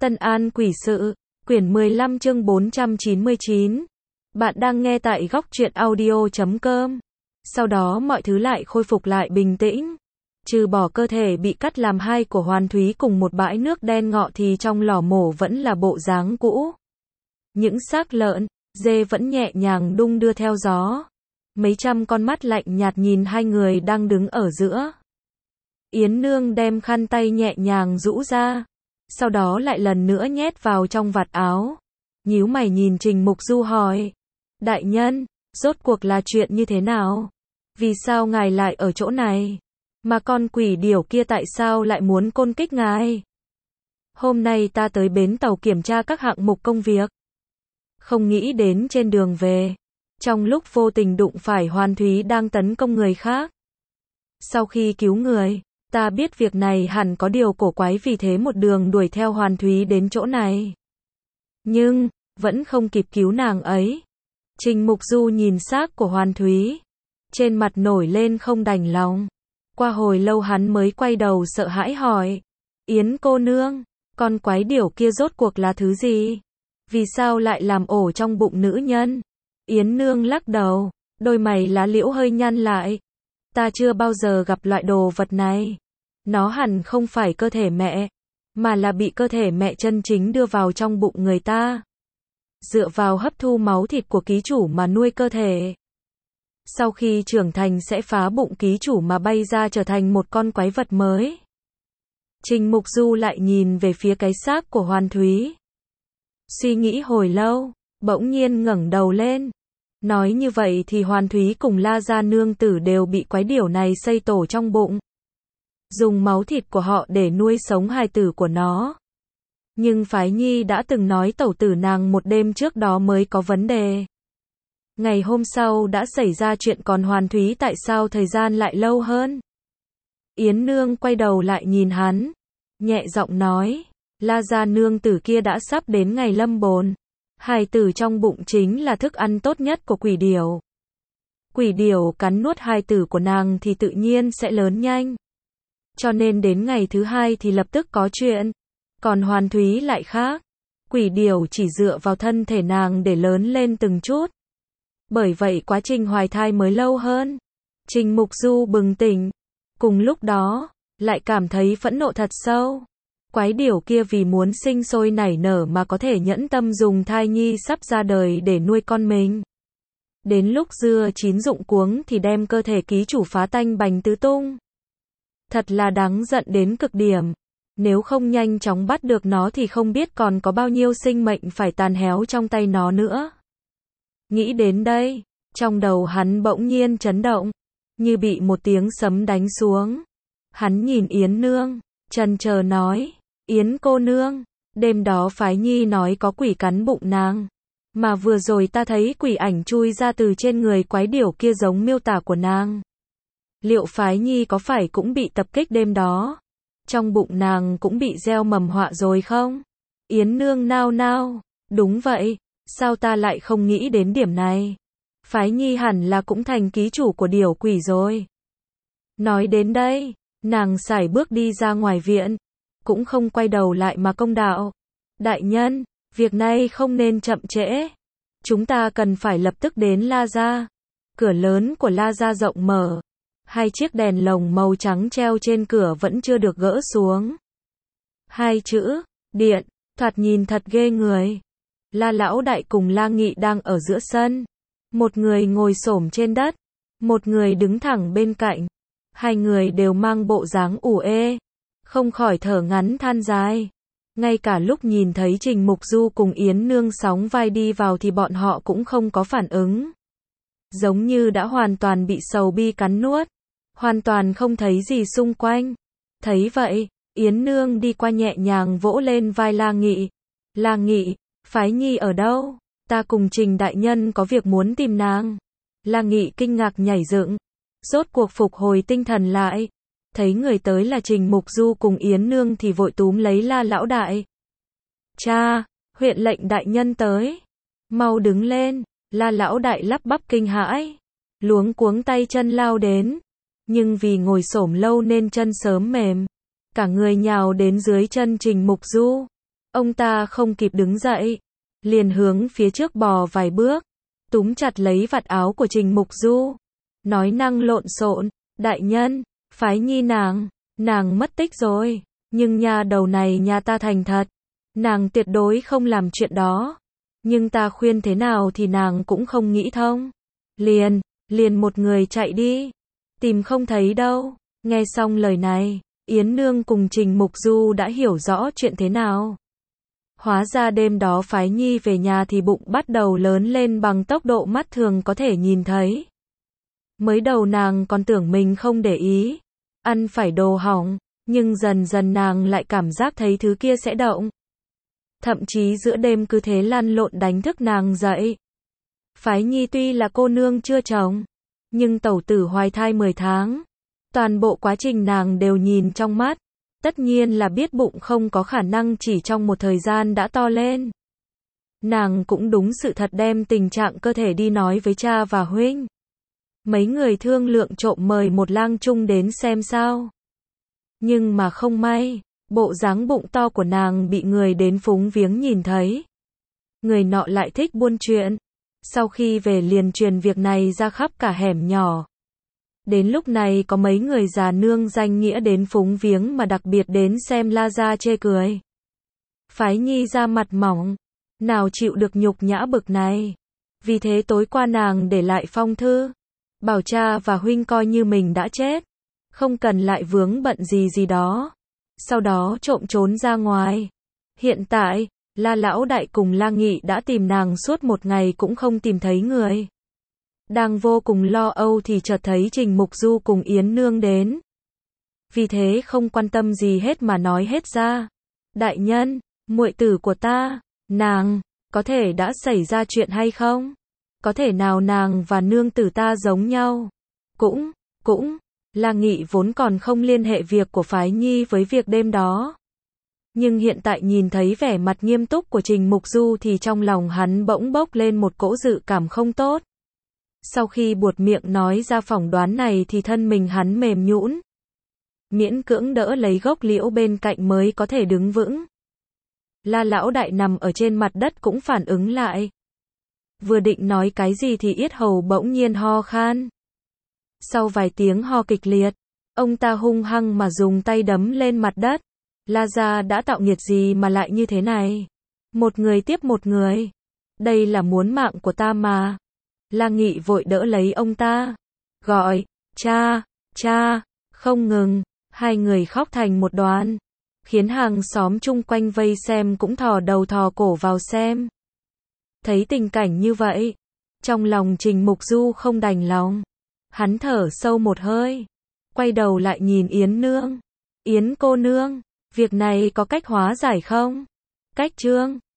Tân An Quỷ Sự, quyển 15 chương 499. Bạn đang nghe tại góc truyện audio.com. Sau đó mọi thứ lại khôi phục lại bình tĩnh. Trừ bỏ cơ thể bị cắt làm hai của Hoàn Thúy cùng một bãi nước đen ngọ thì trong lò mổ vẫn là bộ dáng cũ. Những xác lợn, dê vẫn nhẹ nhàng đung đưa theo gió. Mấy trăm con mắt lạnh nhạt nhìn hai người đang đứng ở giữa. Yến Nương đem khăn tay nhẹ nhàng rũ ra, sau đó lại lần nữa nhét vào trong vạt áo. Nhíu mày nhìn Trình Mục Du hỏi: Đại nhân, rốt cuộc là chuyện như thế nào? Vì sao ngài lại ở chỗ này? Mà con quỷ điểu kia tại sao lại muốn côn kích ngài? Hôm nay ta tới bến tàu kiểm tra các hạng mục công việc. Không nghĩ đến trên đường về, trong lúc vô tình đụng phải Hoàn Thúy đang tấn công người khác. Sau khi cứu người, ta biết việc này hẳn có điều cổ quái, vì thế một đường đuổi theo Hoàn Thúy đến chỗ này. Nhưng, vẫn không kịp cứu nàng ấy. Trình Mục Du nhìn xác của Hoàn Thúy, trên mặt nổi lên không đành lòng. Qua hồi lâu hắn mới quay đầu sợ hãi hỏi: Yến cô nương, con quái điểu kia rốt cuộc là thứ gì? Vì sao lại làm ổ trong bụng nữ nhân? Yến Nương lắc đầu, đôi mày lá liễu hơi nhăn lại. Ta chưa bao giờ gặp loại đồ vật này. Nó hẳn không phải cơ thể mẹ, mà là bị cơ thể mẹ chân chính đưa vào trong bụng người ta. Dựa vào hấp thu máu thịt của ký chủ mà nuôi cơ thể. Sau khi trưởng thành sẽ phá bụng ký chủ mà bay ra trở thành một con quái vật mới. Trình Mục Du lại nhìn về phía cái xác của Hoàn Thúy. Suy nghĩ hồi lâu, bỗng nhiên ngẩng đầu lên. Nói như vậy thì Hoàn Thúy cùng La Gia nương tử đều bị quái điểu này xây tổ trong bụng. Dùng máu thịt của họ để nuôi sống hài tử của nó. Nhưng Phái Nhi đã từng nói tẩu tử nàng một đêm trước đó mới có vấn đề. Ngày hôm sau đã xảy ra chuyện, còn Hoàn Thúy tại sao thời gian lại lâu hơn? Yến Nương quay đầu lại nhìn hắn, nhẹ giọng nói: La Gia nương tử kia đã sắp đến ngày lâm bồn. Hài tử trong bụng chính là thức ăn tốt nhất của quỷ điểu. Quỷ điểu cắn nuốt hài tử của nàng thì tự nhiên sẽ lớn nhanh. Cho nên đến ngày thứ hai thì lập tức có chuyện. Còn Hoàn Thúy lại khác. Quỷ điểu chỉ dựa vào thân thể nàng để lớn lên từng chút. Bởi vậy quá trình hoài thai mới lâu hơn. Trình Mục Du bừng tỉnh. Cùng lúc đó, lại cảm thấy phẫn nộ thật sâu. Quái điểu kia vì muốn sinh sôi nảy nở mà có thể nhẫn tâm dùng thai nhi sắp ra đời để nuôi con mình. Đến lúc dưa chín rụng cuống thì đem cơ thể ký chủ phá tanh bành tứ tung. Thật là đáng giận đến cực điểm. Nếu không nhanh chóng bắt được nó thì không biết còn có bao nhiêu sinh mệnh phải tàn héo trong tay nó nữa. Nghĩ đến đây, trong đầu hắn bỗng nhiên chấn động, như bị một tiếng sấm đánh xuống. Hắn nhìn Yến Nương, chần chờ nói: Yến cô nương, đêm đó Phái Nhi nói có quỷ cắn bụng nàng. Mà vừa rồi ta thấy quỷ ảnh chui ra từ trên người quái điểu kia giống miêu tả của nàng. Liệu Phái Nhi có phải cũng bị tập kích đêm đó? Trong bụng nàng cũng bị gieo mầm họa rồi không? Yến Nương nao nao, đúng vậy, sao ta lại không nghĩ đến điểm này? Phái Nhi hẳn là cũng thành ký chủ của điểu quỷ rồi. Nói đến đây, nàng sải bước đi ra ngoài viện, cũng không quay đầu lại mà công đạo: Đại nhân, việc này không nên chậm trễ. Chúng ta cần phải lập tức đến La Gia. Cửa lớn của La Gia rộng mở. Hai chiếc đèn lồng màu trắng treo trên cửa vẫn chưa được gỡ xuống. Hai chữ, điện, thoạt nhìn thật ghê người. La Lão Đại cùng La Nghị đang ở giữa sân. Một người ngồi xổm trên đất, một người đứng thẳng bên cạnh. Hai người đều mang bộ dáng ủ ê, không khỏi thở ngắn than dài. Ngay cả lúc nhìn thấy Trình Mục Du cùng Yến Nương sóng vai đi vào thì bọn họ cũng không có phản ứng. Giống như đã hoàn toàn bị sầu bi cắn nuốt. Hoàn toàn không thấy gì xung quanh. Thấy vậy, Yến Nương đi qua nhẹ nhàng vỗ lên vai La Nghị. La Nghị, Phái Nhi ở đâu? Ta cùng Trình đại nhân có việc muốn tìm nàng. La Nghị kinh ngạc nhảy dựng, rốt cuộc phục hồi tinh thần lại. Thấy người tới là Trình Mục Du cùng Yến Nương thì vội túm lấy La Lão Đại. Cha, huyện lệnh đại nhân tới. Mau đứng lên. La Lão Đại lắp bắp kinh hãi, luống cuống tay chân lao đến. Nhưng vì ngồi xổm lâu nên chân sớm mềm. Cả người nhào đến dưới chân Trình Mục Du. Ông ta không kịp đứng dậy, liền hướng phía trước bò vài bước, túm chặt lấy vạt áo của Trình Mục Du, nói năng lộn xộn, đại nhân, Phái Nhi nàng mất tích rồi, nhưng nha đầu này nhà ta thành thật, nàng tuyệt đối không làm chuyện đó, nhưng ta khuyên thế nào thì nàng cũng không nghĩ thông, liền một người chạy đi, tìm không thấy đâu. Nghe xong lời này, Yến Nương cùng Trình Mục Du đã hiểu rõ chuyện thế nào. Hóa ra đêm đó Phái Nhi về nhà thì bụng bắt đầu lớn lên bằng tốc độ mắt thường có thể nhìn thấy. Mới đầu nàng còn tưởng mình không để ý, ăn phải đồ hỏng, nhưng dần dần nàng lại cảm giác thấy thứ kia sẽ động. Thậm chí giữa đêm cứ thế lăn lộn đánh thức nàng dậy. Phái Nhi tuy là cô nương chưa chồng, nhưng tẩu tử hoài thai 10 tháng. Toàn bộ quá trình nàng đều nhìn trong mắt. Tất nhiên là biết bụng không có khả năng chỉ trong một thời gian đã to lên. Nàng cũng đúng sự thật đem tình trạng cơ thể đi nói với cha và huynh. Mấy người thương lượng trộm mời một lang trung đến xem sao. Nhưng mà không may, bộ dáng bụng to của nàng bị người đến phúng viếng nhìn thấy. Người nọ lại thích buôn chuyện. Sau khi về liền truyền việc này ra khắp cả hẻm nhỏ. Đến lúc này có mấy người già nương danh nghĩa đến phúng viếng mà đặc biệt đến xem La Gia chê cười. Phái Nhi ra mặt mỏng, nào chịu được nhục nhã bực này. Vì thế tối qua nàng để lại phong thư, bảo cha và huynh coi như mình đã chết, không cần lại vướng bận gì đó. Sau đó trộm trốn ra ngoài. Hiện tại, La Lão Đại cùng La Nghị đã tìm nàng suốt một ngày cũng không tìm thấy người. Đang vô cùng lo âu thì chợt thấy Trình Mục Du cùng Yến Nương đến. Vì thế không quan tâm gì hết mà nói hết ra. Đại nhân, muội tử của ta, nàng, có thể đã xảy ra chuyện hay không? Có thể nào nàng và nương tử ta giống nhau? Cũng, La Nghị vốn còn không liên hệ việc của Phái Nhi với việc đêm đó. Nhưng hiện tại nhìn thấy vẻ mặt nghiêm túc của Trình Mục Du thì trong lòng hắn bỗng bốc lên một cỗ dự cảm không tốt. Sau khi buột miệng nói ra phỏng đoán này thì thân mình hắn mềm nhũn, miễn cưỡng đỡ lấy gốc liễu bên cạnh mới có thể đứng vững. La Lão Đại nằm ở trên mặt đất cũng phản ứng lại. Vừa định nói cái gì thì yết hầu bỗng nhiên ho khan. Sau vài tiếng ho kịch liệt, ông ta hung hăng mà dùng tay đấm lên mặt đất. La gia đã tạo nghiệt gì mà lại như thế này? Một người tiếp một người. Đây là muốn mạng của ta mà. La Nghị vội đỡ lấy ông ta. Gọi, cha, không ngừng. Hai người khóc thành một đoàn. Khiến hàng xóm chung quanh vây xem cũng thò đầu thò cổ vào xem. Thấy tình cảnh như vậy, trong lòng Trình Mục Du không đành lòng. Hắn thở sâu một hơi. Quay đầu lại nhìn Yến Nương. Yến cô nương, việc này có cách hóa giải không? Cách Trương